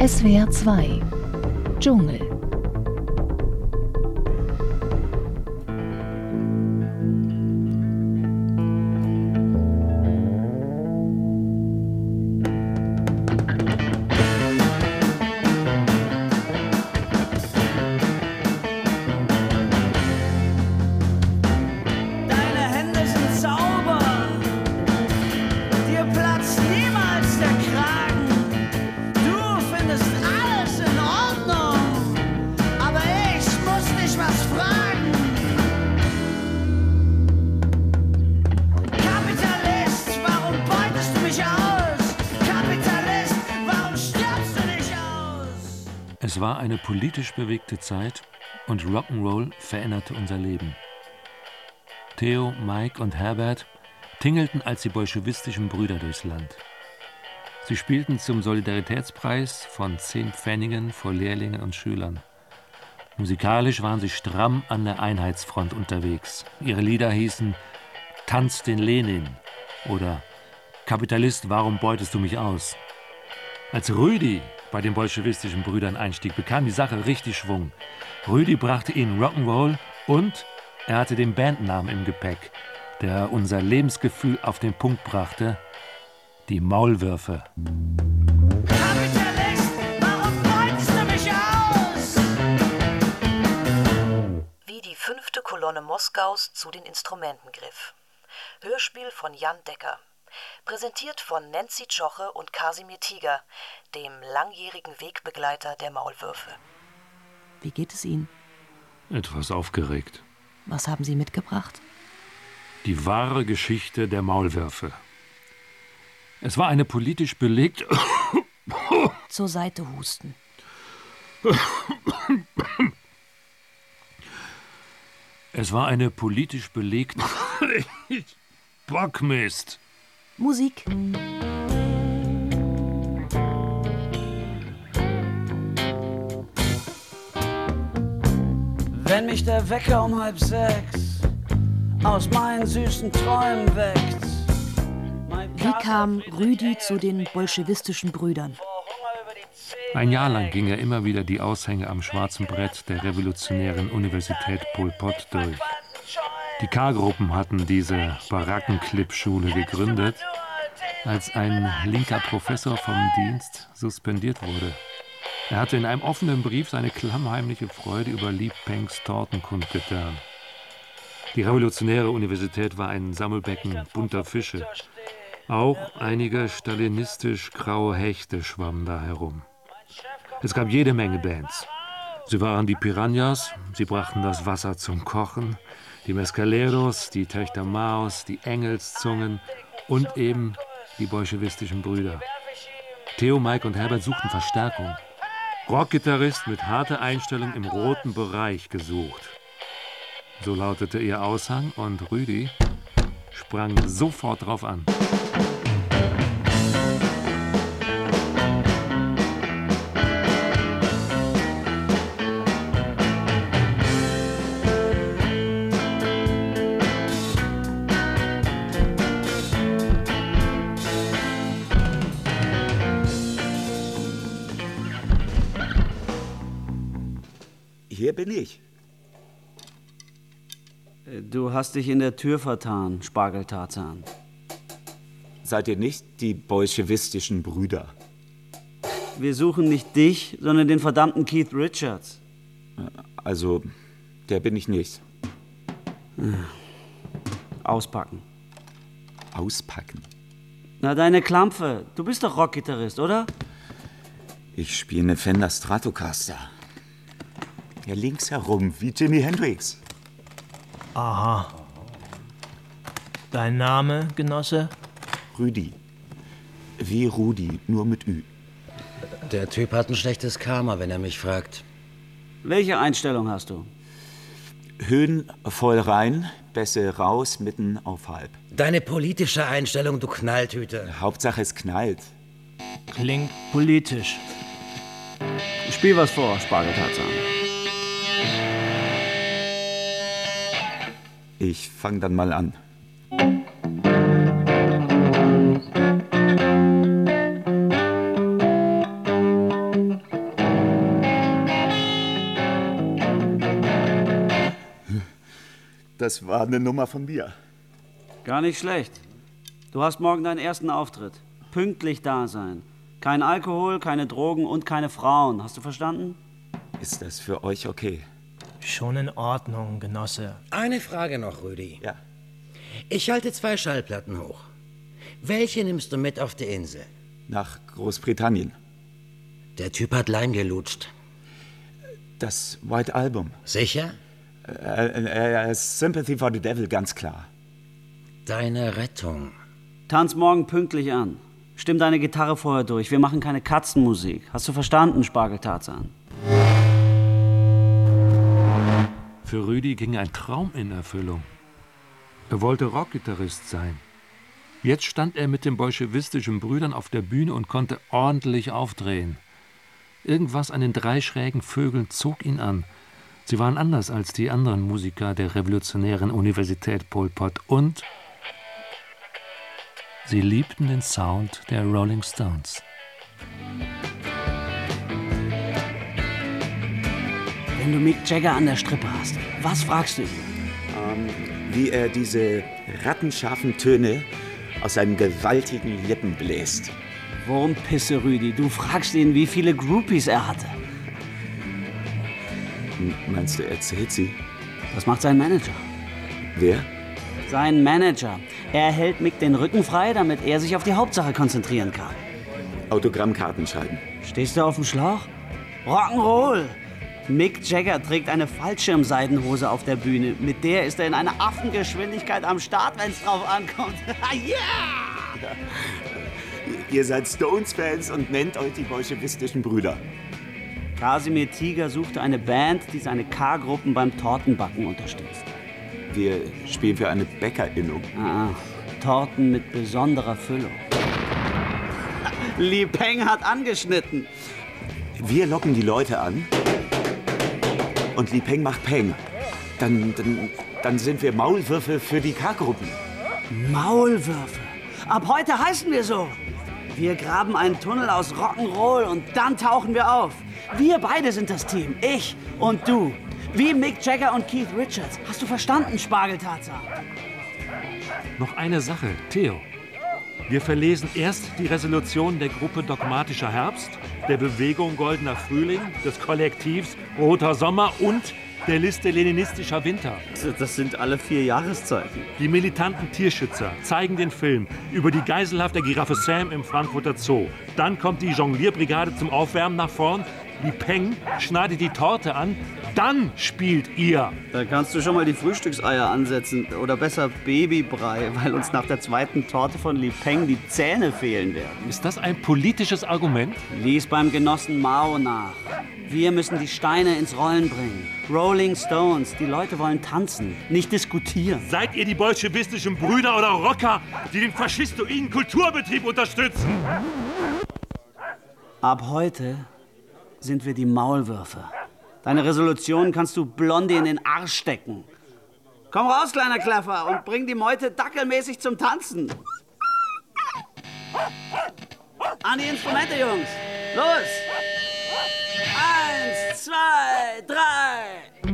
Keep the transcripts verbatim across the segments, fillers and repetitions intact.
S W R zwei Dschungel. Es war eine politisch bewegte Zeit und Rock'n'Roll veränderte unser Leben. Theo, Mike und Herbert tingelten als die bolschewistischen Brüder durchs Land. Sie spielten zum Solidaritätspreis von zehn Pfennigen vor Lehrlingen und Schülern. Musikalisch waren sie stramm an der Einheitsfront unterwegs. Ihre Lieder hießen »Tanz den Lenin« oder »Kapitalist, warum beutest du mich aus?« Als Rüdi bei den bolschewistischen Brüdern einstieg, bekam die Sache richtig Schwung. Rüdi brachte ihnen Rock'n'Roll und er hatte den Bandnamen im Gepäck, der unser Lebensgefühl auf den Punkt brachte: die Maulwürfe. Kapitalist, warum beutest du mich aus? Wie die fünfte Kolonne Moskaus zu den Instrumenten griff. Hörspiel von Jan Decker. Präsentiert von Nancy Tschoche und Kasimir Tiger, dem langjährigen Wegbegleiter der Maulwürfe. Wie geht es Ihnen? Etwas aufgeregt. Was haben Sie mitgebracht? Die wahre Geschichte der Maulwürfe. Es war eine politisch belegte... Zur Seite husten. Es war eine politisch belegte... Bockmist! Musik. Wenn mich der Wecker um halb sechs aus meinen süßen Träumen weckt. Wie kam Rüdi zu den bolschewistischen Brüdern? Ein Jahr lang ging er immer wieder die Aushänge am schwarzen Brett der revolutionären Universität Pol Pot durch. Die K-Gruppen hatten diese Barackenclip-Schule gegründet, als ein linker Professor vom Dienst suspendiert wurde. Er hatte in einem offenen Brief seine klammheimliche Freude über Li Pengs Torten kundgetan. Die revolutionäre Universität war ein Sammelbecken bunter Fische. Auch einige stalinistisch graue Hechte schwammen da herum. Es gab jede Menge Bands. Sie waren die Piranhas, sie brachten das Wasser zum Kochen, die Mescaleros, die Töchter Maos, die Engelszungen und eben die bolschewistischen Brüder. Theo, Mike und Herbert suchten Verstärkung. Rockgitarrist mit harter Einstellung im roten Bereich gesucht. So lautete ihr Aushang und Rüdi sprang sofort drauf an. Hier bin ich. Du hast dich in der Tür vertan, Spargeltarzan. Seid ihr nicht die bolschewistischen Brüder? Wir suchen nicht dich, sondern den verdammten Keith Richards. Also, der bin ich nicht. Auspacken. Auspacken? Na, deine Klampfe. Du bist doch Rockgitarrist, oder? Ich spiele eine Fender Stratocaster. Ja, links herum, wie Jimi Hendrix. Aha. Dein Name, Genosse? Rüdi. Wie Rudi, nur mit Ü. Der Typ hat ein schlechtes Karma, wenn er mich fragt. Welche Einstellung hast du? Höhen voll rein, Bässe raus, mitten auf halb. Deine politische Einstellung, du Knalltüte. Hauptsache es knallt. Klingt politisch. Spiel was vor, Spargeltarzan. Ich fang dann mal an. das war eine Nummer von mir. Gar nicht schlecht. Du hast morgen deinen ersten Auftritt. Pünktlich da sein. Kein Alkohol, keine Drogen und keine Frauen. Hast du verstanden? Ist das für euch okay? Schon in Ordnung, Genosse. Eine Frage noch, Rüdi. Ja. Ich halte zwei Schallplatten hoch. Welche nimmst du mit auf die Insel? Nach Großbritannien. Der Typ hat Leim gelutscht. Das White Album. Sicher? Äh, äh, äh, Sympathy for the Devil, ganz klar. Deine Rettung. Tanz morgen pünktlich an. Stimm deine Gitarre vorher durch. Wir machen keine Katzenmusik. Hast du verstanden, Spargeltarzan? Für Rüdi ging ein Traum in Erfüllung. Er wollte Rockgitarrist sein. Jetzt stand er mit den bolschewistischen Brüdern auf der Bühne und konnte ordentlich aufdrehen. Irgendwas an den drei schrägen Vögeln zog ihn an. Sie waren anders als die anderen Musiker der revolutionären Universität Pol Pot und sie liebten den Sound der Rolling Stones. Wenn du Mick Jagger an der Strippe hast, was fragst du ihn? Ähm, wie er diese rattenscharfen Töne aus seinen gewaltigen Lippen bläst. Wurmpisse, Rüdi. Du fragst ihn, wie viele Groupies er hatte. M- Meinst du, er zählt sie? Das macht sein Manager. Wer? Sein Manager. Er hält Mick den Rücken frei, damit er sich auf die Hauptsache konzentrieren kann. Autogrammkarten schreiben. Stehst du auf dem Schlauch? Rock'n'Roll! Mick Jagger trägt eine Fallschirmseidenhose auf der Bühne. Mit der ist er in einer Affengeschwindigkeit am Start, wenn es drauf ankommt. Yeah! Ihr seid Stones-Fans und nennt euch die bolschewistischen Brüder. Kasimir Tiger suchte eine Band, die seine K-Gruppen beim Tortenbacken unterstützt. Wir spielen für eine Bäckerinnung. Ah, Torten mit besonderer Füllung. Li Peng hat angeschnitten. Wir locken die Leute an und Li Peng macht Peng. Dann, dann, dann sind wir Maulwürfe für die K-Gruppen. Maulwürfe? Ab heute heißen wir so. Wir graben einen Tunnel aus Rock'n'Roll und dann tauchen wir auf. Wir beide sind das Team, ich und du. Wie Mick Jagger und Keith Richards. Hast du verstanden, Spargeltarzan? Noch eine Sache, Theo. Wir verlesen erst die Resolution der Gruppe Dogmatischer Herbst, der Bewegung Goldener Frühling, des Kollektivs Roter Sommer und der Liste Leninistischer Winter. Das sind alle vier Jahreszeiten. Die militanten Tierschützer zeigen den Film über die Geiselhaft der Giraffe Sam im Frankfurter Zoo. Dann kommt die Jonglierbrigade zum Aufwärmen nach vorn. Li Peng schneidet die Torte an. Dann spielt ihr. Da kannst du schon mal die Frühstückseier ansetzen. Oder besser Babybrei, weil uns nach der zweiten Torte von Li Peng die Zähne fehlen werden. Ist das ein politisches Argument? Lies beim Genossen Mao nach. Wir müssen die Steine ins Rollen bringen. Rolling Stones, die Leute wollen tanzen, nicht diskutieren. Seid ihr die bolschewistischen Brüder oder Rocker, die den faschistoiden Kulturbetrieb unterstützen? Ab heute sind wir die Maulwürfe. Deine Resolution kannst du Blondie in den Arsch stecken. Komm raus, kleiner Klaffer, und bring die Meute dackelmäßig zum Tanzen. An die Instrumente, Jungs. Los! Eins, zwei, drei.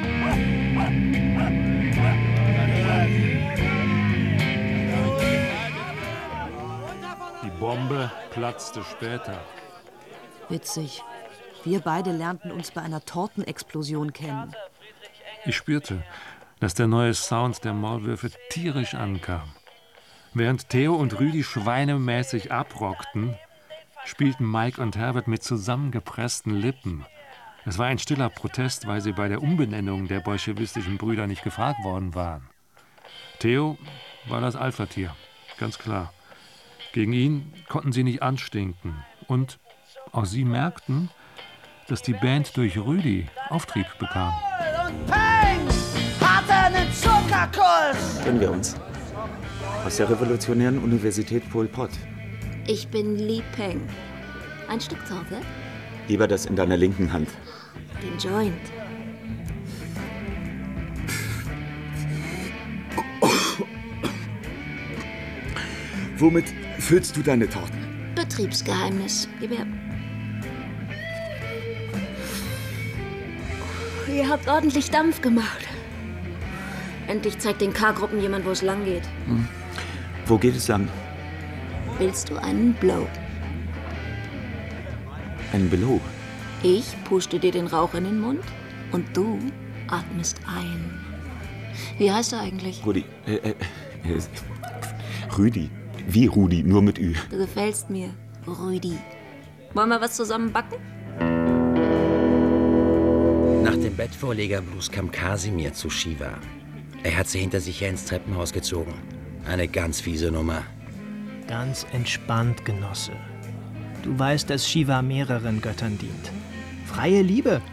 Die Bombe platzte später. Witzig. Wir beide lernten uns bei einer Tortenexplosion kennen. Ich spürte, dass der neue Sound der Maulwürfe tierisch ankam. Während Theo und Rüdi schweinemäßig abrockten, spielten Mike und Herbert mit zusammengepressten Lippen. Es war ein stiller Protest, weil sie bei der Umbenennung der bolschewistischen Brüder nicht gefragt worden waren. Theo war das Alpha-Tier, ganz klar. Gegen ihn konnten sie nicht anstinken. Und auch sie merkten, dass die Band durch Rüdi Auftrieb bekam. Und Peng hatte einen Zuckerkuss. Kennen wir uns? Aus der revolutionären Universität Pol Pot. Ich bin Li Peng. Ein Stück Torte? Lieber das in deiner linken Hand. Den Joint. Womit füllst du deine Torten? Betriebsgeheimnis. Gib her. Ihr habt ordentlich Dampf gemacht. Endlich zeigt den K-Gruppen jemand, wo es lang geht. Hm. Wo geht es lang? Willst du einen Blow? Ein Blow? Ich puste dir den Rauch in den Mund und du atmest ein. Wie heißt er eigentlich? Rudi. Äh, äh, äh, Rüdi. Wie Rudi, nur mit Ü. Du gefällst mir, Rüdi. Wollen wir was zusammen backen? Nach dem Bettvorlegerblues kam Kasimir zu Shiva. Er hat sie hinter sich her ins Treppenhaus gezogen. Eine ganz fiese Nummer. Ganz entspannt, Genosse. Du weißt, dass Shiva mehreren Göttern dient. Freie Liebe.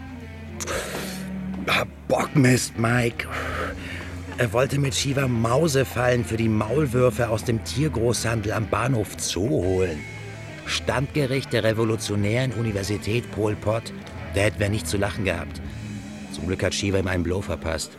Bockmist, Mike. Er wollte mit Shiva Mausefallen für die Maulwürfe aus dem Tiergroßhandel am Bahnhof Zoo holen. Standgericht der revolutionären Universität Pol Pot. Da hätten wir nicht zu lachen gehabt. Zum Glück hat Shiva ihm einen Blow verpasst.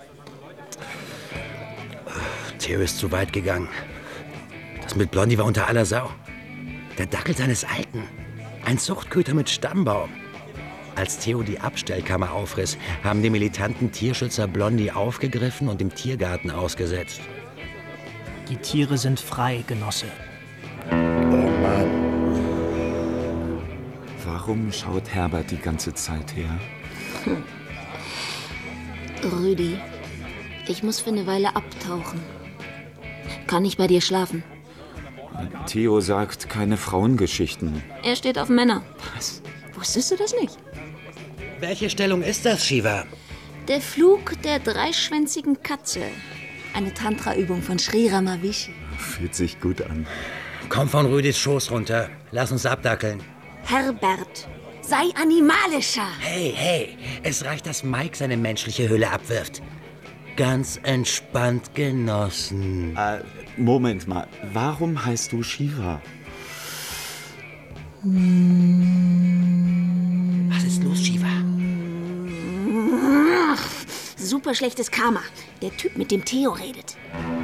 Theo ist zu weit gegangen. Das mit Blondie war unter aller Sau. Der Dackel seines Alten. Ein Zuchtköter mit Stammbaum. Als Theo die Abstellkammer aufriss, haben die militanten Tierschützer Blondie aufgegriffen und im Tiergarten ausgesetzt. Die Tiere sind frei, Genosse. Oh Mann. Warum schaut Herbert die ganze Zeit her? Hm. Rüdi, ich muss für eine Weile abtauchen. Kann ich bei dir schlafen? Theo sagt keine Frauengeschichten. Er steht auf Männer. Was? Wusstest du das nicht? Welche Stellung ist das, Shiva? Der Flug der dreischwänzigen Katze. Eine Tantra-Übung von Sri Ramavishi. Fühlt sich gut an. Komm von Rüdis Schoß runter. Lass uns abdackeln. Herbert, sei animalischer. Hey, hey, es reicht, dass Mike seine menschliche Hülle abwirft. Ganz entspannt, Genossen. Äh, Moment mal, warum heißt du Shiva? Was ist los, Shiva? Super schlechtes Karma. Der Typ, mit dem Theo redet.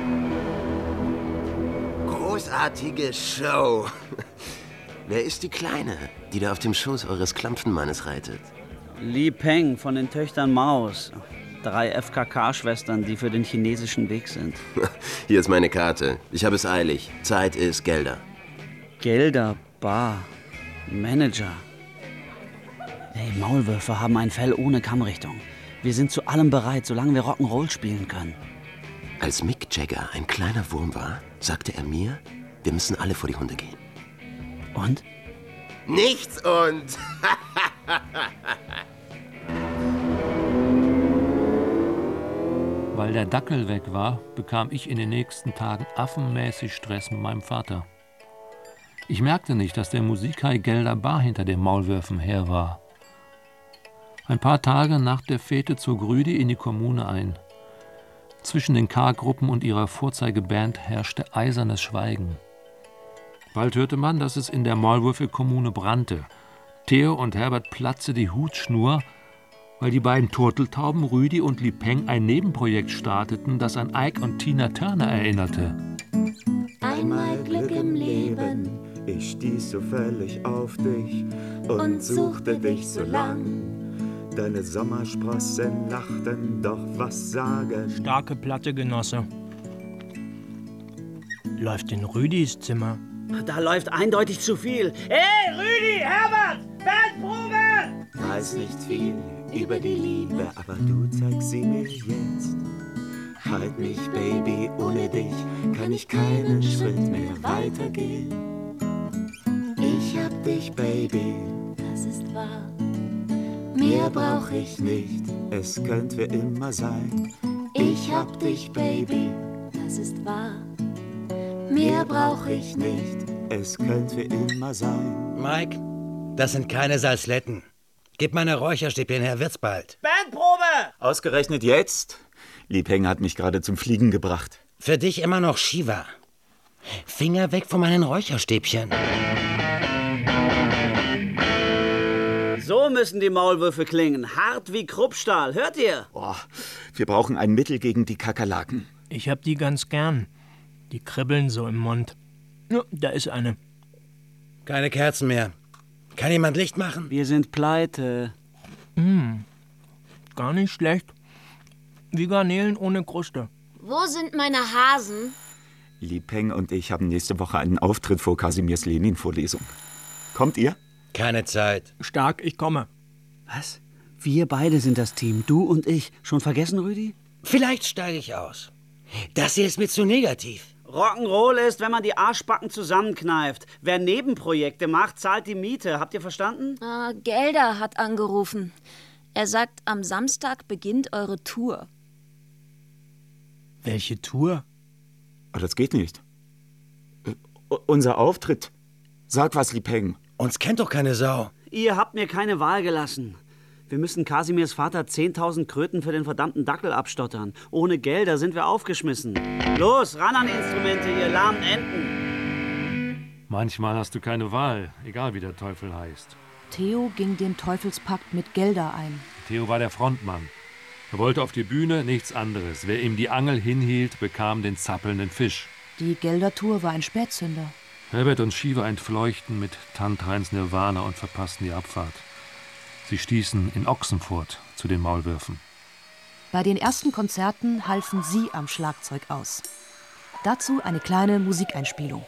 Großartige Show. Wer ist die Kleine, die da auf dem Schoß eures Klampfenmannes reitet? Li Peng von den Töchtern Maos. Drei F K K-Schwestern, die für den chinesischen Weg sind. Hier ist meine Karte. Ich habe es eilig. Zeit ist Gelder. Gelder, Bar, Manager. Hey, Maulwürfe haben ein Fell ohne Kammrichtung. Wir sind zu allem bereit, solange wir Rock'n'Roll spielen können. Als Mick Jagger ein kleiner Wurm war, sagte er mir, wir müssen alle vor die Hunde gehen. Und? Nichts und... Weil der Dackel weg war, bekam ich in den nächsten Tagen affenmäßig Stress mit meinem Vater. Ich merkte nicht, dass der Musikhai Gelder Bar hinter den Maulwürfen her war. Ein paar Tage nach der Fete zog Rüdi in die Kommune ein. Zwischen den K-Gruppen und ihrer Vorzeigeband herrschte eisernes Schweigen. Bald hörte man, dass es in der Maulwürfe-Kommune brannte. Theo und Herbert platzte die Hutschnur, weil die beiden Turteltauben Rüdi und Li Peng ein Nebenprojekt starteten, das an Ike und Tina Turner erinnerte. Einmal Glück im Leben, ich stieß so völlig auf dich und, und suchte dich so lang. Deine Sommersprossen lachten, doch was sagen? Starke Platte, Genosse. Läuft in Rüdis Zimmer. Da läuft eindeutig zu viel. Hey, Rüdi, Herbert, Bandprobe! Weiß nicht viel über die Liebe, aber du zeigst sie mir jetzt. Halt mich, Baby, ohne dich kann ich keinen Schritt mehr weitergehen. Ich hab dich, Baby, das ist wahr. Mehr brauch ich nicht, es könnte für immer sein. Ich hab dich, Baby, das ist wahr. Mehr brauch ich nicht, es könnte für immer sein. Mike, das sind keine Salzletten. Gib meine Räucherstäbchen her, wird's bald. Bandprobe! Ausgerechnet jetzt? Li Peng hat mich gerade zum Fliegen gebracht. Für dich immer noch Shiva. Finger weg von meinen Räucherstäbchen. So müssen die Maulwürfe klingen. Hart wie Kruppstahl. Hört ihr? Boah, wir brauchen ein Mittel gegen die Kakerlaken. Ich hab die ganz gern. Die kribbeln so im Mund. Ja, da ist eine. Keine Kerzen mehr. Kann jemand Licht machen? Wir sind pleite. Hm, gar nicht schlecht. Wie Garnelen ohne Kruste. Wo sind meine Hasen? Li Peng und ich haben nächste Woche einen Auftritt vor Kasimirs Lenin-Vorlesung. Kommt ihr? Keine Zeit. Stark, ich komme. Was? Wir beide sind das Team, du und ich. Schon vergessen, Rüdi? Vielleicht steige ich aus. Das hier ist mir zu negativ. Rock'n'Roll ist, wenn man die Arschbacken zusammenkneift. Wer Nebenprojekte macht, zahlt die Miete. Habt ihr verstanden? Ah, Gelder hat angerufen. Er sagt, am Samstag beginnt eure Tour. Welche Tour? Oh, das geht nicht. Äh, unser Auftritt. Sag was, Li Peng. Uns kennt doch keine Sau. Ihr habt mir keine Wahl gelassen. Wir müssen Kasimirs Vater zehntausend Kröten für den verdammten Dackel abstottern. Ohne Gelder sind wir aufgeschmissen. Los, ran an die Instrumente, ihr lahmen Enten. Manchmal hast du keine Wahl, egal wie der Teufel heißt. Theo ging den Teufelspakt mit Gelder ein. Theo war der Frontmann. Er wollte auf die Bühne, nichts anderes. Wer ihm die Angel hinhielt, bekam den zappelnden Fisch. Die Gelder-Tour war ein Spätzünder. Herbert und Shiva entfleuchten mit Tantreins Nirvana und verpassten die Abfahrt. Sie stießen in Ochsenfurt zu den Maulwürfen. Bei den ersten Konzerten halfen sie am Schlagzeug aus. Dazu eine kleine Musikeinspielung.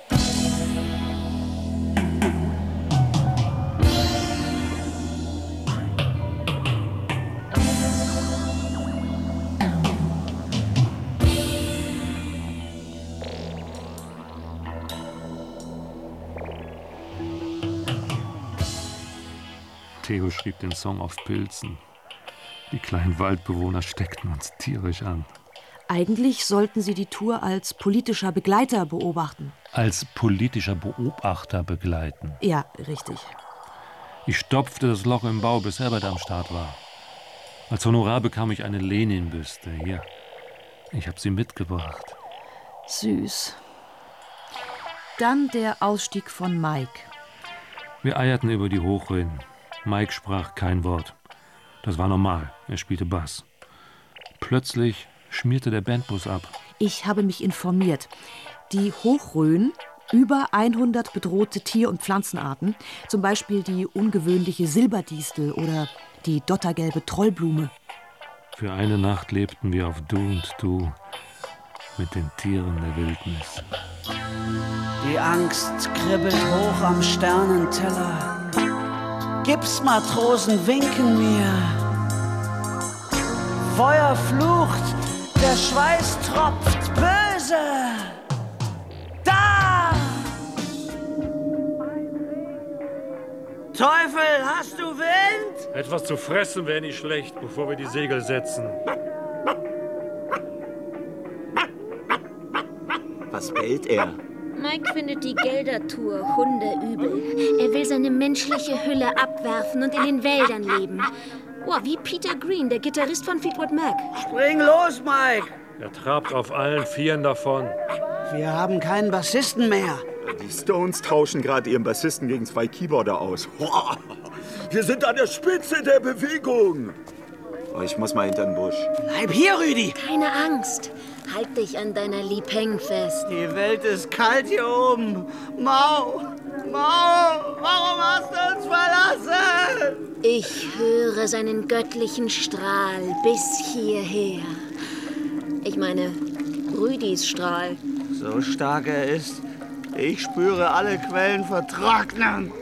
Theo schrieb den Song auf Pilzen. Die kleinen Waldbewohner steckten uns tierisch an. Eigentlich sollten sie die Tour als politischer Begleiter beobachten. Als politischer Beobachter begleiten. Ja, richtig. Ich stopfte das Loch im Bau, bis Herbert am Start war. Als Honorar bekam ich eine Lenin-Büste. Hier, ich habe sie mitgebracht. Süß. Dann der Ausstieg von Mike. Wir eierten über die Hochrhön. Mike sprach kein Wort. Das war normal. Er spielte Bass. Plötzlich schmierte der Bandbus ab. Ich habe mich informiert. Die Hochrhön, über hundert bedrohte Tier- und Pflanzenarten, zum Beispiel die ungewöhnliche Silberdistel oder die dottergelbe Trollblume. Für eine Nacht lebten wir auf Du und Du mit den Tieren der Wildnis. Die Angst kribbelt hoch am Sternenteller. Gipsmatrosen winken mir. Feuer flucht, der Schweiß tropft böse. Da! Teufel, hast du Wind? Etwas zu fressen wäre nicht schlecht, bevor wir die Segel setzen. Was bellt er? Mike findet die Gelder-Tour hundeübel. Er will seine menschliche Hülle abwerfen und in den Wäldern leben. Oh, wie Peter Green, der Gitarrist von Fleetwood Mac. Spring los, Mike! Er trabt auf allen Vieren davon. Wir haben keinen Bassisten mehr. Die Stones tauschen gerade ihren Bassisten gegen zwei Keyboarder aus. Wir sind an der Spitze der Bewegung. Oh, ich muss mal hinter den Busch. Bleib hier, Rüdi! Keine Angst. Halt dich an deiner Li Peng fest. Die Welt ist kalt hier oben. Mau! Mau! Warum hast du uns verlassen? Ich höre seinen göttlichen Strahl bis hierher. Ich meine, Rüdis Strahl. So stark er ist, ich spüre alle Quellen vertrocknen.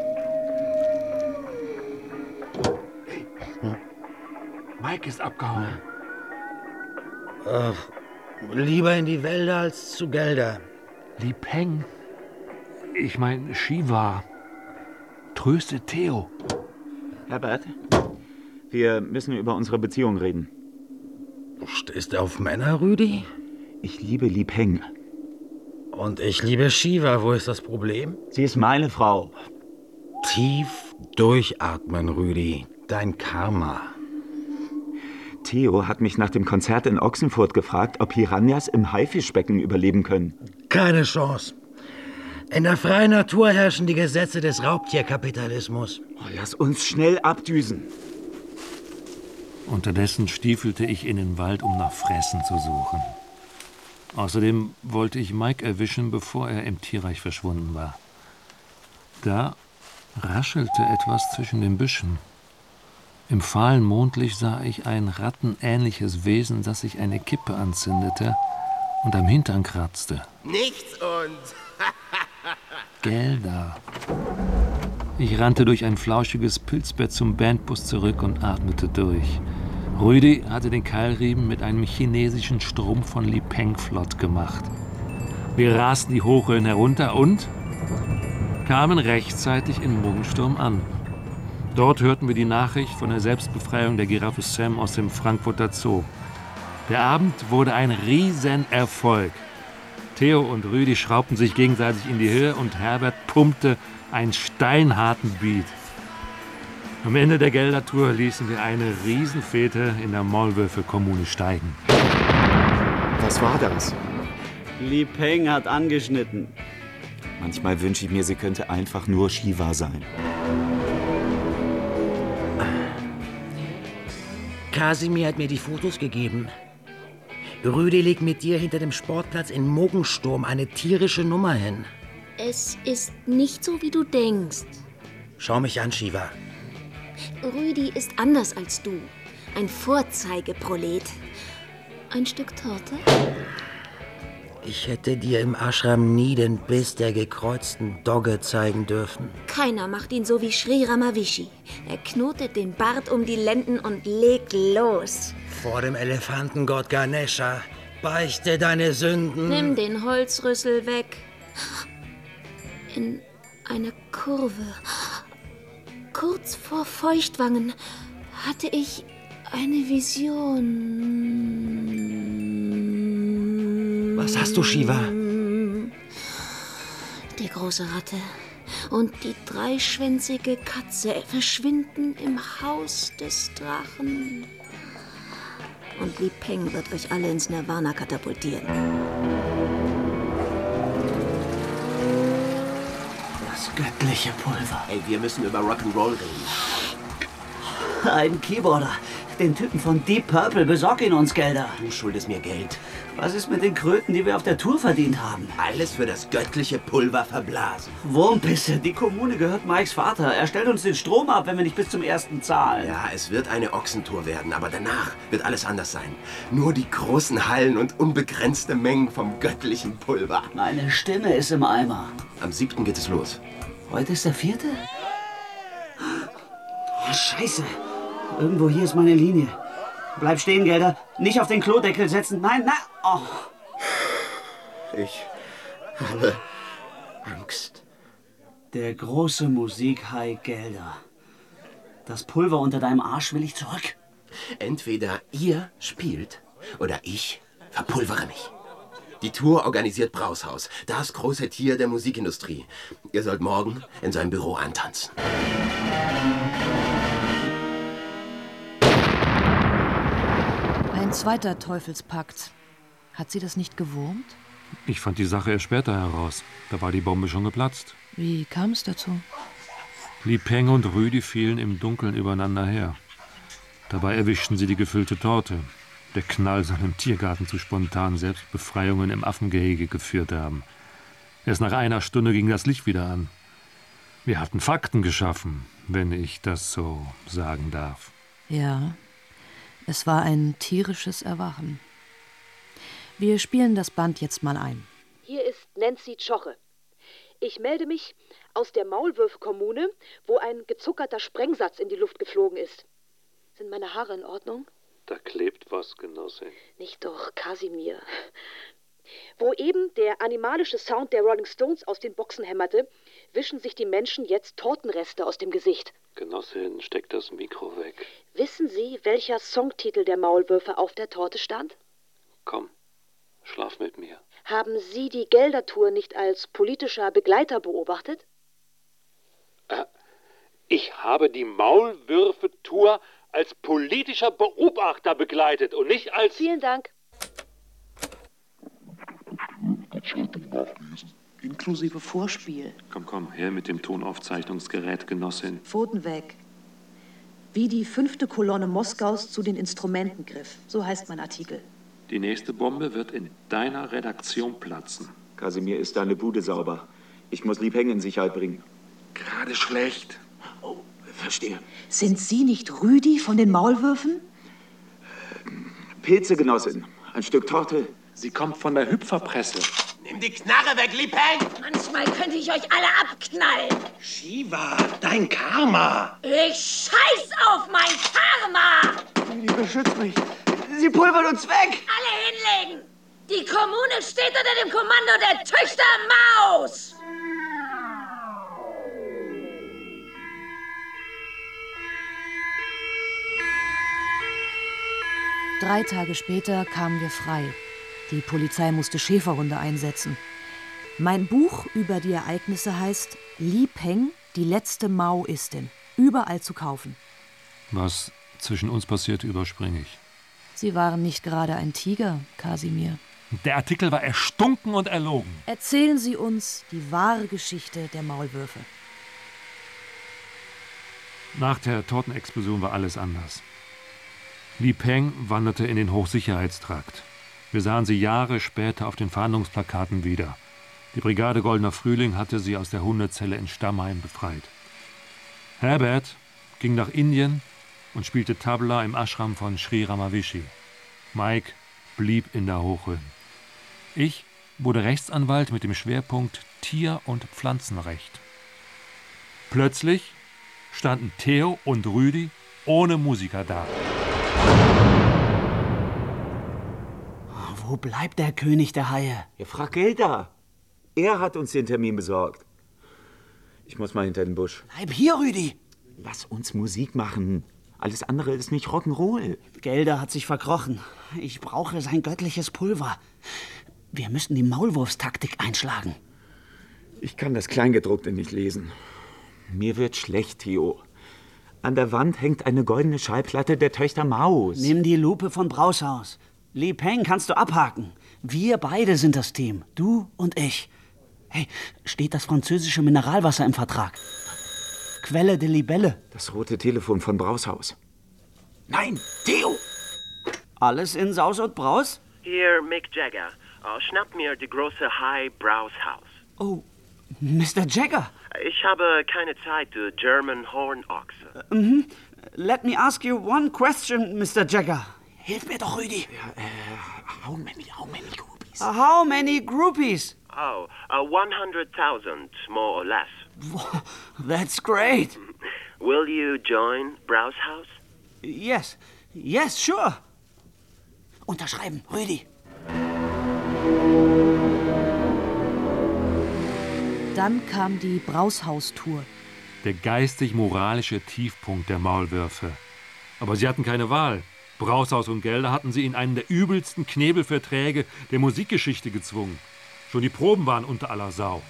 Mike ist abgehauen. Äh, lieber in die Wälder als zu Gelder. Li Peng. Ich meine, Shiva. Tröstet Theo. Herbert, wir müssen über unsere Beziehung reden. Stehst du auf Männer, Rüdi? Ich liebe Li Peng. Und ich liebe Shiva. Wo ist das Problem? Sie ist meine Frau. Tief durchatmen, Rüdi. Dein Karma. Theo hat mich nach dem Konzert in Ochsenfurt gefragt, ob Piranhas im Haifischbecken überleben können. Keine Chance. In der freien Natur herrschen die Gesetze des Raubtierkapitalismus. Oh, lass uns schnell abdüsen. Unterdessen stiefelte ich in den Wald, um nach Fressen zu suchen. Außerdem wollte ich Mike erwischen, bevor er im Tierreich verschwunden war. Da raschelte etwas zwischen den Büschen. Im fahlen Mondlicht sah ich ein rattenähnliches Wesen, das sich eine Kippe anzündete und am Hintern kratzte. Nichts und... Gelder. Ich rannte durch ein flauschiges Pilzbett zum Bandbus zurück und atmete durch. Rüdi hatte den Keilriemen mit einem chinesischen Strumpf von Li Peng flott gemacht. Wir rasten die Hochhöhen herunter und kamen rechtzeitig in Muggensturm an. Dort hörten wir die Nachricht von der Selbstbefreiung der Giraffe Sam aus dem Frankfurter Zoo. Der Abend wurde ein Riesenerfolg. Theo und Rüdi schraubten sich gegenseitig in die Höhe und Herbert pumpte einen steinharten Beat. Am Ende der Geldertour ließen wir eine Riesenfete in der Maulwürfe-Kommune steigen. Was war das? Li Peng hat angeschnitten. Manchmal wünsche ich mir, sie könnte einfach nur Shiva sein. Kasimir hat mir die Fotos gegeben. Rüdi legt mit dir hinter dem Sportplatz in Muggensturm eine tierische Nummer hin. Es ist nicht so, wie du denkst. Schau mich an, Shiva. Rüdi ist anders als du. Ein Vorzeigeprolet. Ein Stück Torte? Ich hätte dir im Ashram nie den Biss der gekreuzten Dogge zeigen dürfen. Keiner macht ihn so wie Sri Ramavishi. Er knotet den Bart um die Lenden und legt los. Vor dem Elefantengott Ganesha, beichte deine Sünden. Nimm den Holzrüssel weg. In eine Kurve, kurz vor Feuchtwangen, hatte ich eine Vision. Was hast du, Shiva? Die große Ratte und die dreischwänzige Katze verschwinden im Haus des Drachen. Und Li Peng wird euch alle ins Nirvana katapultieren. Das göttliche Pulver. Ey, wir müssen über Rock'n'Roll reden. Ein Keyboarder. Den Typen von Deep Purple, besorg ihn uns Gelder. Du schuldest mir Geld. Was ist mit den Kröten, die wir auf der Tour verdient haben? Alles für das göttliche Pulver verblasen. Wurmpisse, die Kommune gehört Mikes Vater. Er stellt uns den Strom ab, wenn wir nicht bis zum ersten zahlen. Ja, es wird eine Ochsentour werden, aber danach wird alles anders sein. Nur die großen Hallen und unbegrenzte Mengen vom göttlichen Pulver. Meine Stimme ist im Eimer. Am siebten geht es los. Heute ist der vierte? Oh, Scheiße. Irgendwo hier ist meine Linie. Bleib stehen, Gelder. Nicht auf den Klodeckel setzen. Nein, nein. Oh. Ich habe Angst. Der große Musikhai Gelder. Das Pulver unter deinem Arsch will ich zurück. Entweder ihr spielt oder ich verpulvere mich. Die Tour organisiert Braushaus, das große Tier der Musikindustrie. Ihr sollt morgen in seinem Büro antanzen. Ein zweiter Teufelspakt. Hat sie das nicht gewurmt? Ich fand die Sache erst später heraus. Da war die Bombe schon geplatzt. Wie kam es dazu? Li Peng und Rüdi fielen im Dunkeln übereinander her. Dabei erwischten sie die gefüllte Torte. Der Knall soll im Tiergarten zu spontanen Selbstbefreiungen im Affengehege geführt haben. Erst nach einer Stunde ging das Licht wieder an. Wir hatten Fakten geschaffen, wenn ich das so sagen darf. Ja, es war ein tierisches Erwachen. Wir spielen das Band jetzt mal ein. Hier ist Nancy Tschoche. Ich melde mich aus der Maulwürfe-Kommune, wo ein gezuckerter Sprengsatz in die Luft geflogen ist. Sind meine Haare in Ordnung? Da klebt was, Genossin. Nicht doch, Kasimir. Wo eben der animalische Sound der Rolling Stones aus den Boxen hämmerte, wischen sich die Menschen jetzt Tortenreste aus dem Gesicht. Genossin, steck das Mikro weg. Wissen Sie, welcher Songtitel der Maulwürfe auf der Torte stand? Komm, schlaf mit mir. Haben Sie die Geldertour nicht als politischer Begleiter beobachtet? Äh, ich habe die Maulwürfe-Tour als politischer Beobachter begleitet und nicht als... Vielen Dank. Inklusive Vorspiel. Komm, komm, her mit dem Tonaufzeichnungsgerät, Genossin. Pfoten weg. Wie die fünfte Kolonne Moskaus zu den Instrumenten griff. So heißt mein Artikel. Die nächste Bombe wird in deiner Redaktion platzen. Kasimir, ist deine Bude sauber? Ich muss Li Peng in Sicherheit bringen. Gerade schlecht. Oh, Verstehe. Sind Sie nicht Rüdi von den Maulwürfen? Pilze, Genossin. Ein Stück Torte. Sie kommt von der Hüpferpresse. Nimm die Knarre weg, Li-Peng! Manchmal könnte ich euch alle abknallen. Shiva, dein Karma. Ich scheiß auf mein Karma. Rüdi, beschützt mich. Sie pulvern uns weg. Alle hinlegen. Die Kommune steht unter dem Kommando der Töchter Maus. Drei Tage später kamen wir frei. Die Polizei musste Schäferhunde einsetzen. Mein Buch über die Ereignisse heißt Li Peng, die letzte Maoistin. Überall zu kaufen. Was zwischen uns passierte, überspringe ich. Sie waren nicht gerade ein Tiger, Kasimir. Der Artikel war erstunken und erlogen. Erzählen Sie uns die wahre Geschichte der Maulwürfe. Nach der Tortenexplosion war alles anders. Li Peng wanderte in den Hochsicherheitstrakt. Wir sahen sie Jahre später auf den Fahndungsplakaten wieder. Die Brigade Goldener Frühling hatte sie aus der Hundezelle in Stammheim befreit. Herbert ging nach Indien und spielte Tabla im Ashram von Sri Ramavishi. Mike blieb in der Hochrhön. Ich wurde Rechtsanwalt mit dem Schwerpunkt Tier- und Pflanzenrecht. Plötzlich standen Theo und Rüdi ohne Musiker da. Wo bleibt der König der Haie? Ja, frag Gelder. Er hat uns den Termin besorgt. Ich muss mal hinter den Busch. Bleib hier, Rüdi. Lass uns Musik machen. Alles andere ist nicht Rock'n'Roll. Gelder hat sich verkrochen. Ich brauche sein göttliches Pulver. Wir müssen die Maulwurfstaktik einschlagen. Ich kann das Kleingedruckte nicht lesen. Mir wird schlecht, Theo. An der Wand hängt eine goldene Schallplatte der Töchter Maus. Nimm die Lupe von Braushaus. Li Peng kannst du abhaken. Wir beide sind das Team. Du und ich. Hey, steht das französische Mineralwasser im Vertrag? Quelle de Libelle. Das rote Telefon von Braushaus. Nein, Theo! Alles in Saus und Braus? Hier, Mick Jagger. Uh, schnapp mir die große High Braushaus. Oh, Mister Jagger. Ich habe keine Zeit, du German Hornochse. Uh, mhm. Let me ask you one question, Mister Jagger. Hilf mir doch, Rüdi. Ja, äh, how many, how many groupies? Uh, how many groupies? Oh, uh, one hundred thousand, more or less. That's great. Will you join Braushaus? Yes, yes, sure. Unterschreiben, Rüdi. Dann kam die Braushaus-Tour. Der geistig-moralische Tiefpunkt der Maulwürfe. Aber sie hatten keine Wahl. Braushaus und Gelder hatten sie in einen der übelsten Knebelverträge der Musikgeschichte gezwungen. Schon die Proben waren unter aller Sau.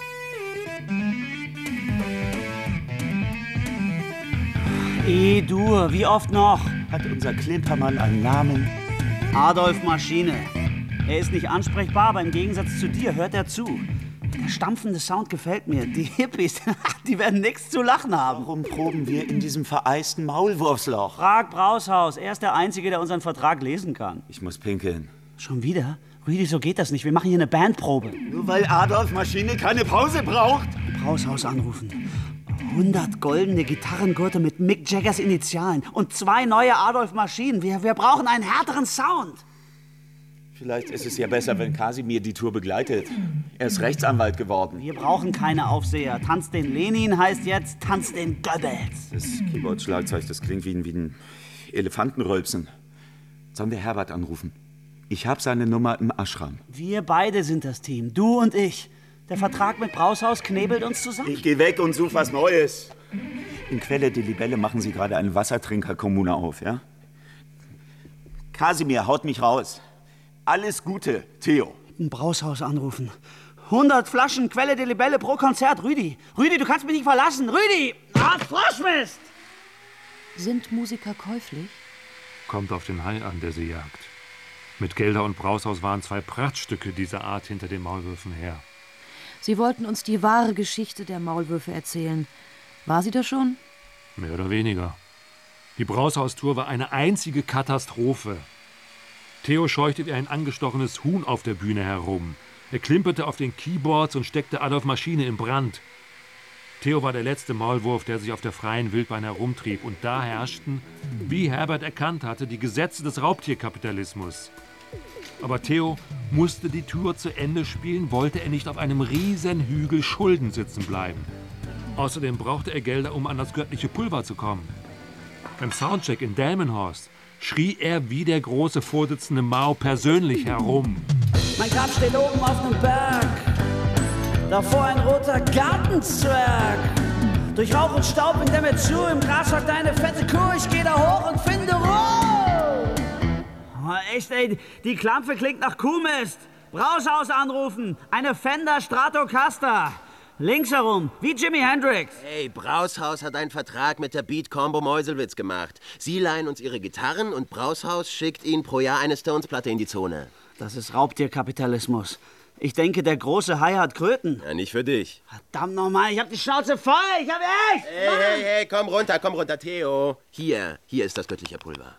E-Dur, wie oft noch? Hat unser Klimpermann einen Namen? Adolf Maschine. Er ist nicht ansprechbar, aber im Gegensatz zu dir hört er zu. Der stampfende Sound gefällt mir. Die Hippies, die werden nichts zu lachen haben. Warum proben wir in diesem vereisten Maulwurfsloch? Frag Braushaus. Er ist der Einzige, der unseren Vertrag lesen kann. Ich muss pinkeln. Schon wieder? Rüdi, so geht das nicht. Wir machen hier eine Bandprobe. Nur weil Adolf Maschine keine Pause braucht? Braushaus anrufen. hundert goldene Gitarrengurte mit Mick Jaggers Initialen und zwei neue Adolf Maschinen. Wir, wir brauchen einen härteren Sound. Vielleicht ist es ja besser, wenn Kasimir die Tour begleitet. Er ist Rechtsanwalt geworden. Wir brauchen keine Aufseher. Tanz den Lenin heißt jetzt Tanz den Goebbels. Das Keyboard-Schlagzeug, das klingt wie ein, wie ein Elefantenrülpsen. Sollen wir Herbert anrufen? Ich habe seine Nummer im Ashram. Wir beide sind das Team, du und ich. Der Vertrag mit Braushaus knebelt uns zusammen. Ich geh weg und such was Neues. In Quelle de Libelle machen sie gerade eine Wassertrinkerkommune auf, ja? Kasimir, haut mich raus. Alles Gute, Theo. Ein Braushaus anrufen. hundert Flaschen Quelle de Libelle pro Konzert, Rüdi. Rüdi, du kannst mich nicht verlassen. Rüdi! Ah, Froschmist! Sind Musiker käuflich? Kommt auf den Hai an, der sie jagt. Mit Gelder und Braushaus waren zwei Prachtstücke dieser Art hinter den Maulwürfen her. Sie wollten uns die wahre Geschichte der Maulwürfe erzählen. War sie das schon? Mehr oder weniger. Die Braushaus-Tour war eine einzige Katastrophe. Theo scheuchte wie ein angestochenes Huhn auf der Bühne herum. Er klimperte auf den Keyboards und steckte Adolf Maschine in Brand. Theo war der letzte Maulwurf, der sich auf der freien Wildbahn herumtrieb. Und da herrschten, wie Herbert erkannt hatte, die Gesetze des Raubtierkapitalismus. Aber Theo musste die Tour zu Ende spielen, wollte er nicht auf einem riesen Hügel Schulden sitzen bleiben. Außerdem brauchte er Gelder, um an das göttliche Pulver zu kommen. Beim Soundcheck in Delmenhorst schrie er wie der große Vorsitzende Mao persönlich herum. Mein Grab steht oben auf einem Berg. Davor ein roter Gartenzwerg. Durch Rauch und Staub winkt er mir zu. Im Gras hockt eine fette Kuh. Ich geh da hoch und finde Ruhe. Oh, echt, ey, die Klampfe klingt nach Kuhmist. Braushaus anrufen. Eine Fender Stratocaster. Links herum, wie Jimi Hendrix. Hey, Braushaus hat einen Vertrag mit der Beat Combo Meuselwitz gemacht. Sie leihen uns ihre Gitarren und Braushaus schickt ihnen pro Jahr eine Stones-Platte in die Zone. Das ist Raubtierkapitalismus. Ich denke, der große Hai hat Kröten. Ja, nicht für dich. Verdammt nochmal, ich hab die Schnauze voll. Ich hab echt. Hey, Mann. hey, hey, komm runter, komm runter, Theo. Hier, hier ist das göttliche Pulver.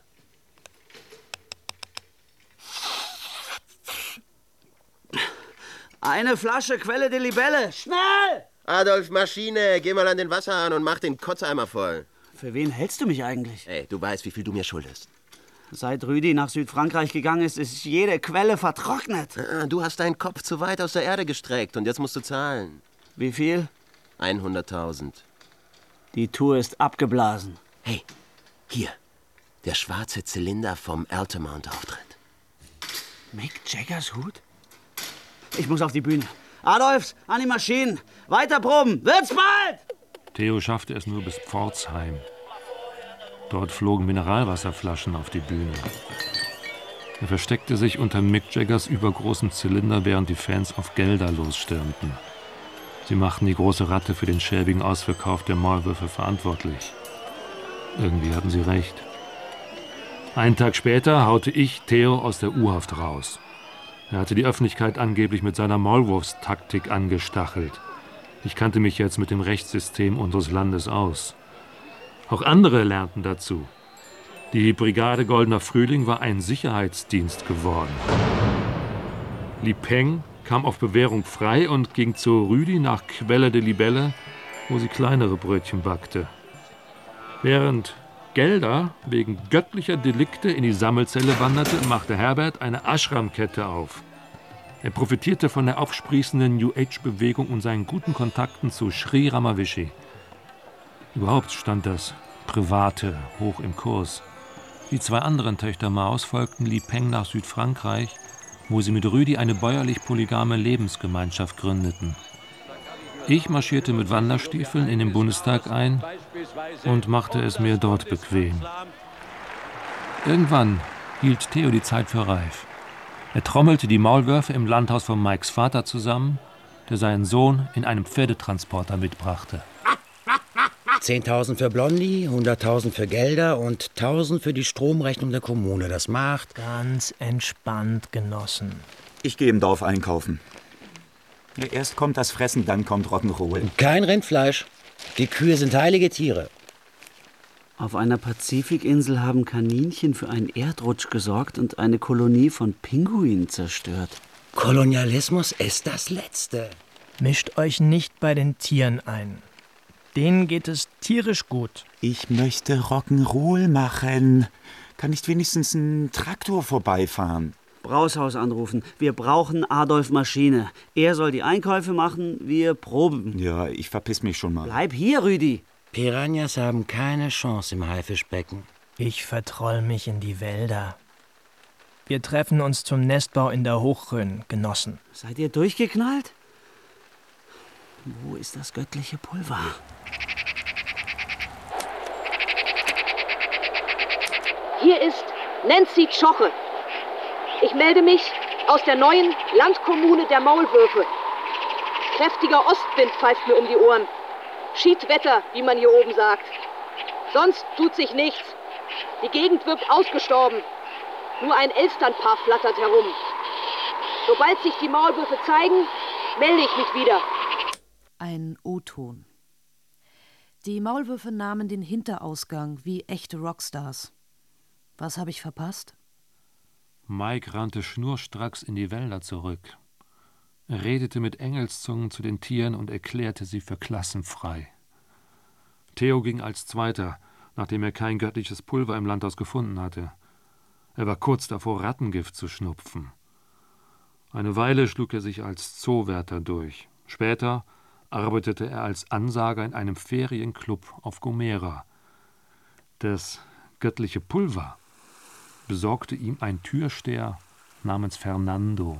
Eine Flasche Quelle de Libelle. Schnell! Adolf, Maschine, geh mal an den Wasserhahn und mach den Kotzeimer voll. Für wen hältst du mich eigentlich? Ey, du weißt, wie viel du mir schuldest. Seit Rüdi nach Südfrankreich gegangen ist, ist jede Quelle vertrocknet. Du hast deinen Kopf zu weit aus der Erde gestreckt und jetzt musst du zahlen. Wie viel? hunderttausend. Die Tour ist abgeblasen. Hey, hier. Der schwarze Zylinder vom Altamont-Auftritt. Mick Jaggers Hut? Ich muss auf die Bühne. Adolfs, an die Maschinen. Weiter proben. Wird's bald! Theo schaffte es nur bis Pforzheim. Dort flogen Mineralwasserflaschen auf die Bühne. Er versteckte sich unter Mick Jaggers übergroßem Zylinder, während die Fans auf Gelder losstürmten. Sie machten die große Ratte für den schäbigen Ausverkauf der Maulwürfe verantwortlich. Irgendwie hatten sie recht. Einen Tag später haute ich Theo aus der U-Haft raus. Er hatte die Öffentlichkeit angeblich mit seiner Maulwurfstaktik angestachelt. Ich kannte mich jetzt mit dem Rechtssystem unseres Landes aus. Auch andere lernten dazu. Die Brigade Goldener Frühling war ein Sicherheitsdienst geworden. Li Peng kam auf Bewährung frei und ging zu Rüdi nach Quelle de Libelle, wo sie kleinere Brötchen backte. Während Gelder wegen göttlicher Delikte in die Sammelzelle wanderte, machte Herbert eine Ashram-Kette auf. Er profitierte von der aufsprießenden New-Age-Bewegung und seinen guten Kontakten zu Sri Ramavishe. Überhaupt stand das Private hoch im Kurs. Die zwei anderen Töchter Maos folgten Li Peng nach Südfrankreich, wo sie mit Rüdi eine bäuerlich-polygame Lebensgemeinschaft gründeten. Ich marschierte mit Wanderstiefeln in den Bundestag ein und machte es mir dort bequem. Irgendwann hielt Theo die Zeit für reif. Er trommelte die Maulwürfe im Landhaus von Mikes Vater zusammen, der seinen Sohn in einem Pferdetransporter mitbrachte. zehntausend für Blondie, hunderttausend für Gelder und tausend für die Stromrechnung der Kommune. Das macht... Ganz entspannt, Genossen. Ich gehe im Dorf einkaufen. Ja, erst kommt das Fressen, dann kommt Rock'n'Roll. Kein Rindfleisch. Die Kühe sind heilige Tiere. Auf einer Pazifikinsel haben Kaninchen für einen Erdrutsch gesorgt und eine Kolonie von Pinguinen zerstört. Kolonialismus ist das Letzte. Mischt euch nicht bei den Tieren ein. Denen geht es tierisch gut. Ich möchte Rock'n'Roll machen. Kann nicht wenigstens ein Traktor vorbeifahren? Braushaus anrufen. Wir brauchen Adolf Maschine. Er soll die Einkäufe machen, wir proben. Ja, ich verpiss mich schon mal. Bleib hier, Rüdi. Piranhas haben keine Chance im Haifischbecken. Ich vertroll mich in die Wälder. Wir treffen uns zum Nestbau in der Hochrhön, Genossen. Seid ihr durchgeknallt? Wo ist das göttliche Pulver? Hier ist Nancy Tschoche. Ich melde mich aus der neuen Landkommune der Maulwürfe. Kräftiger Ostwind pfeift mir um die Ohren. Schiedwetter, wie man hier oben sagt. Sonst tut sich nichts. Die Gegend wirkt ausgestorben. Nur ein Elsternpaar flattert herum. Sobald sich die Maulwürfe zeigen, melde ich mich wieder. Ein O-Ton. Die Maulwürfe nahmen den Hinterausgang wie echte Rockstars. Was habe ich verpasst? Mike rannte schnurstracks in die Wälder zurück. Er redete mit Engelszungen zu den Tieren und erklärte sie für klassenfrei. Theo ging als Zweiter, nachdem er kein göttliches Pulver im Landhaus gefunden hatte. Er war kurz davor, Rattengift zu schnupfen. Eine Weile schlug er sich als Zoowärter durch. Später arbeitete er als Ansager in einem Ferienclub auf Gomera. Das göttliche Pulver besorgte ihm ein Türsteher namens Fernando.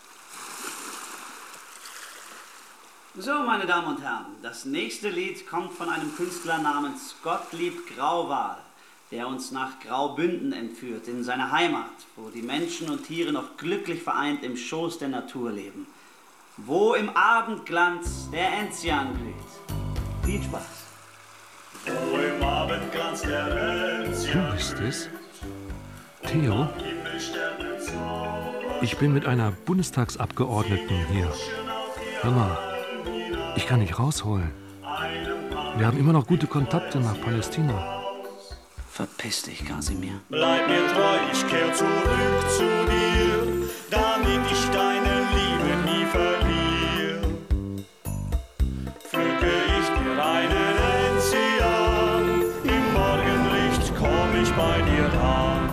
So, meine Damen und Herren, das nächste Lied kommt von einem Künstler namens Gottlieb Grauwal, der uns nach Graubünden entführt, in seine Heimat, wo die Menschen und Tiere noch glücklich vereint im Schoß der Natur leben. Wo im Abendglanz der Enzian blüht. Viel Spaß. Wo im Abendglanz der Enzian Du bist es? Theo? Ich bin mit einer Bundestagsabgeordneten hier. Hör mal, ich kann dich rausholen. Wir haben immer noch gute Kontakte nach Palästina. Verpiss dich, Kasimir. Bleib mir treu, ich kehr zurück zu dir, damit ich deine Liebe nie verliere. Pflücke ich dir einen Enzian, im Morgenlicht komm ich bei dir an.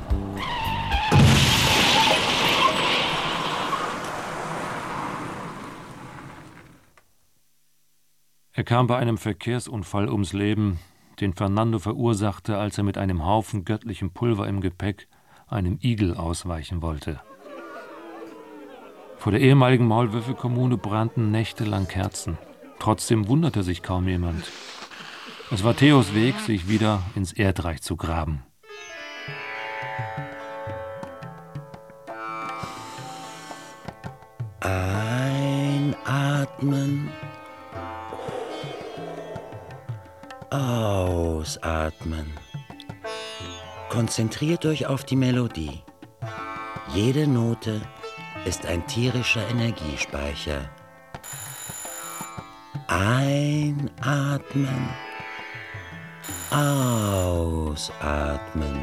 Er kam bei einem Verkehrsunfall ums Leben, den Fernando verursachte, als er mit einem Haufen göttlichem Pulver im Gepäck einem Igel ausweichen wollte. Vor der ehemaligen Maulwürfelkommune brannten nächtelang Kerzen. Trotzdem wunderte sich kaum jemand. Es war Theos Weg, sich wieder ins Erdreich zu graben. Einatmen. Ausatmen. Konzentriert euch auf die Melodie. Jede Note ist ein tierischer Energiespeicher. Einatmen. Ausatmen.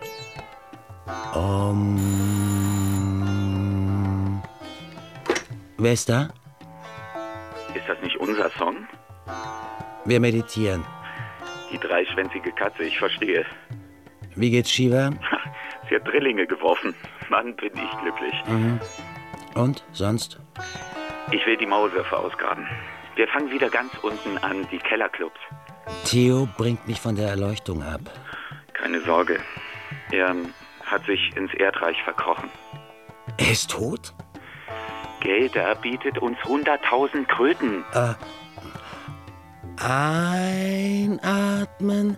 Om. Wer ist da? Ist das nicht unser Song? Wir meditieren. Die dreischwänzige Katze, ich verstehe. Wie geht's Shiva? Sie hat Drillinge geworfen. Mann, bin ich glücklich. Mhm. Und, sonst? Ich will die Maulwürfe ausgraben. Wir fangen wieder ganz unten an, die Kellerclubs. Theo bringt mich von der Erleuchtung ab. Keine Sorge. Er hat sich ins Erdreich verkrochen. Er ist tot? Gelder bietet uns hunderttausend Kröten. Äh, einatmen,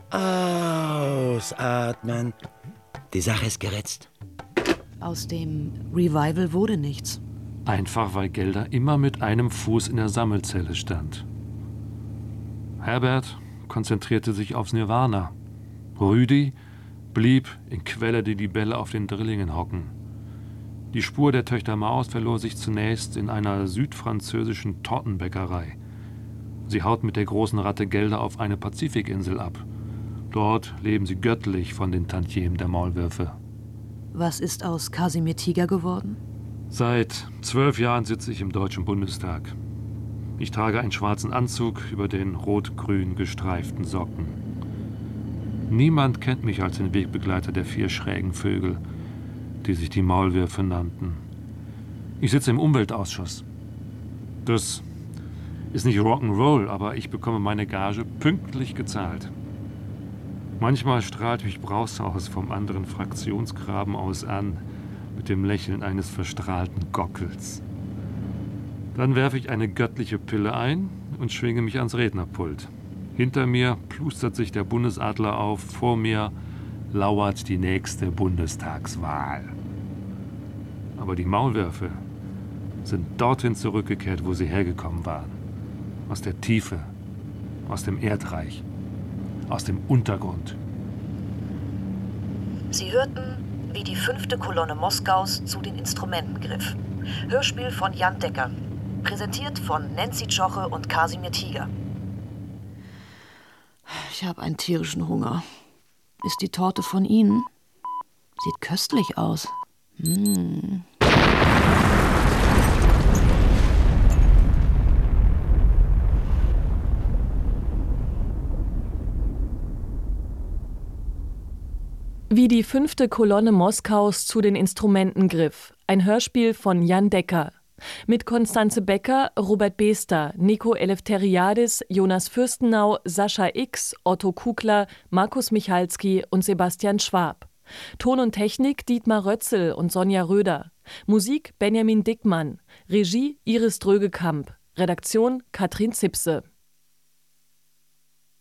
ausatmen. Die Sache ist geritzt. Aus dem Revival wurde nichts. Einfach, weil Gelder immer mit einem Fuß in der Sammelzelle stand. Herbert konzentrierte sich aufs Nirvana. Rüdi blieb in Quelle die Libelle auf den Drillingen hocken. Die Spur der Töchter Maus verlor sich zunächst in einer südfranzösischen Tortenbäckerei. Sie haut mit der großen Ratte Gelder auf eine Pazifikinsel ab. Dort leben sie göttlich von den Tantiemen der Maulwürfe. Was ist aus Kasimir Tiger geworden? Seit zwölf Jahren sitze ich im Deutschen Bundestag. Ich trage einen schwarzen Anzug über den rot-grün gestreiften Socken. Niemand kennt mich als den Wegbegleiter der vier schrägen Vögel, die sich die Maulwürfe nannten. Ich sitze im Umweltausschuss. Das ist nicht Rock'n'Roll, aber ich bekomme meine Gage pünktlich gezahlt. Manchmal strahlt mich Braushaus vom anderen Fraktionsgraben aus an, mit dem Lächeln eines verstrahlten Gockels. Dann werfe ich eine göttliche Pille ein und schwinge mich ans Rednerpult. Hinter mir plustert sich der Bundesadler auf, vor mir lauert die nächste Bundestagswahl. Aber die Maulwürfe sind dorthin zurückgekehrt, wo sie hergekommen waren. Aus der Tiefe, aus dem Erdreich, aus dem Untergrund. Sie hörten, wie die fünfte Kolonne Moskaus zu den Instrumenten griff. Hörspiel von Jan Decker. Präsentiert von Nancy Tschoche und Kasimir Tiger. Ich habe einen tierischen Hunger. Ist die Torte von Ihnen? Sieht köstlich aus. Mmh. Wie die fünfte Kolonne Moskaus zu den Instrumenten griff. Ein Hörspiel von Jan Decker. Mit Konstanze Becker, Robert Beester, Nico Eleftheriadis, Jonas Fürstenau, Sascha X, Otto Kugler, Markus Michalski und Sebastian Schwab. Ton und Technik Dietmar Rötzel und Sonja Röder. Musik Benjamin Dickmann. Regie Iris Drögekamp. Redaktion Katrin Zipse.